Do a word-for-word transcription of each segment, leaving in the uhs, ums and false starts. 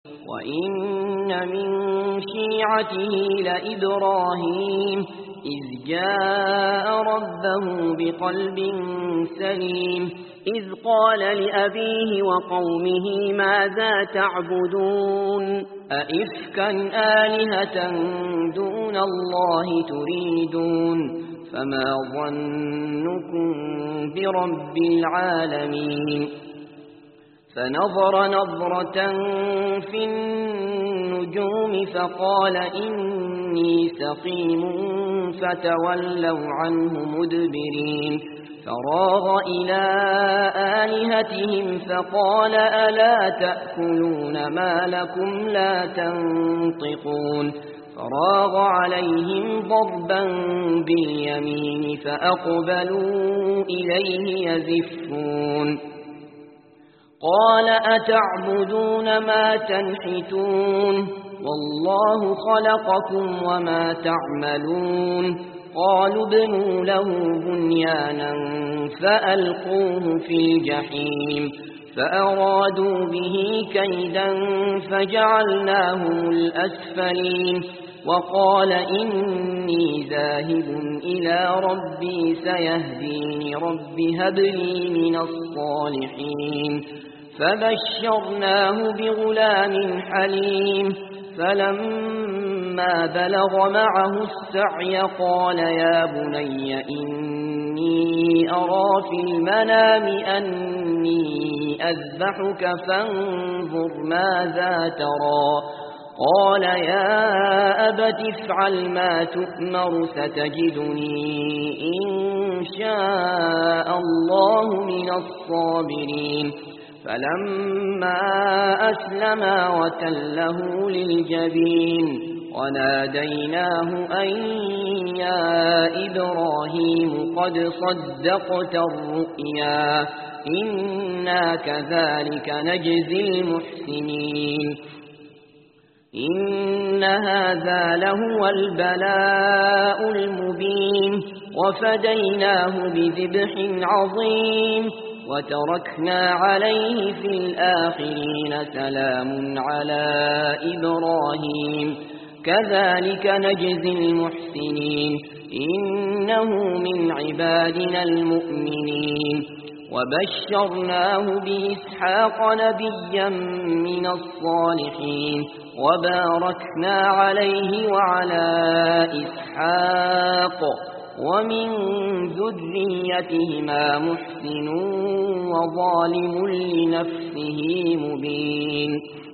وإن من شيعته لإبراهيم إذ جاء ربه بقلب سليم إذ قال لأبيه وقومه ماذا تعبدون أئفكا آلهة دون الله تريدون فما ظنكم برب العالمين فنظر نظرة في النجوم فقال إني سقيم فتولوا عنه مدبرين فراغ إلى آلهتهم فقال ألا تأكلون ما لكم لا تنطقون فراغ عليهم ضربا باليمين فأقبلوا إليه يزفون قال أتعبدون ما تنحتون والله خلقكم وما تعملون قالوا ابنوا له بنيانا فألقوه في الجحيم فأرادوا به كيدا فجعلناهم الأسفلين وقال إني ذاهب إلى ربي سيهديني رب هب لي من الصالحين فبشرناه بغلام حليم فلما بلغ معه السعي قال يا بني إني أرى في المنام أني أذبحك فانظر ماذا ترى قال يا أبت افعل ما تؤمر ستجدني إن شاء الله من الصابرين فلما أسلما وتله للجبين وناديناه أن يا إبراهيم قد صدقت الرؤيا إنا كذلك نجزي المحسنين إن هذا لهو البلاء المبين وفديناه بذبح عظيم وتركنا عليه في الآخرين سلام على إبراهيم كذلك نجزي المحسنين إنه من عبادنا المؤمنين وبشرناه بإسحاق نبيا من الصالحين وباركنا عليه وعلى إسحاق ومن ذريتهما محسن وظالم لنفسه مبين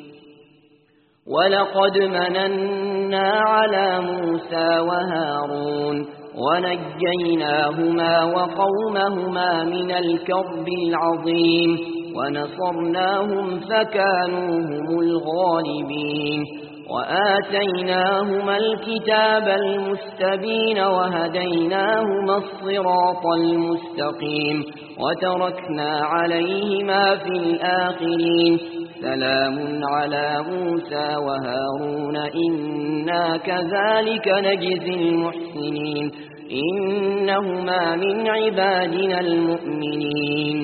ولقد مننا على موسى وهارون ونجيناهما وقومهما من الكرب العظيم ونصرناهم فكانوا هم الغالبين وآتيناهما الكتاب المستبين وهديناهما الصراط المستقيم وتركنا عليهما في الآخرين سلام على موسى وهارون إنا كذلك نجزي المحسنين إنهما من عبادنا المؤمنين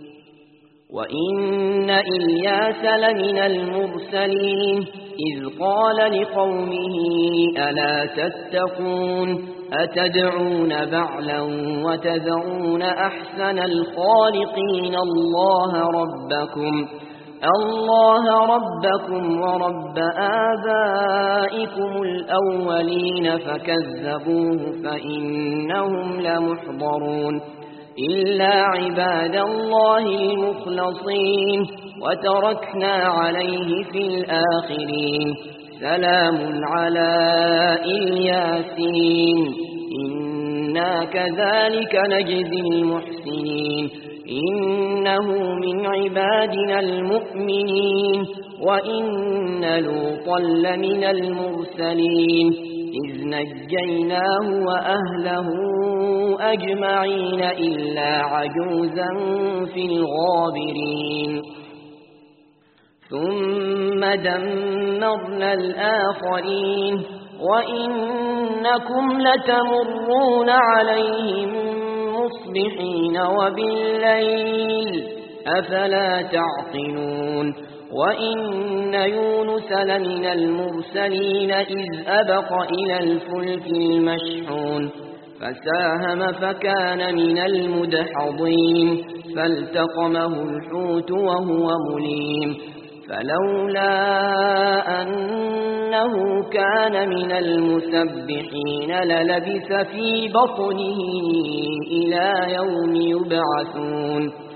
وإن إلياس لمن المرسلين إذ قال لقومه ألا تتقون أتدعون بعلا وتذرون أحسن الخالقين الله ربكم الله ربكم ورب آبائكم الأولين فكذبوه فإنهم لمحضرون إلا عباد الله المخلصين وتركنا عليه في الآخرين سلام على الياسين إنا كذلك نجزي المحسنين إنه من عبادنا المؤمنين وإن لوطا لمن المرسلين إذ نجيناه وأهله أجمعين إلا عجوزا في الغابرين ثم دمرنا الآخرين وإنكم لتمرون عليهم مصبحين وبالليل أفلا تعقلون وإن يونس لمن المرسلين إذ أبق إلى الفلك المشحون فساهم فكان من المدحضين فالتقمه الحوت وهو مليم فلولا أنه كان من المسبحين للبث في بطنه إلى يوم يبعثون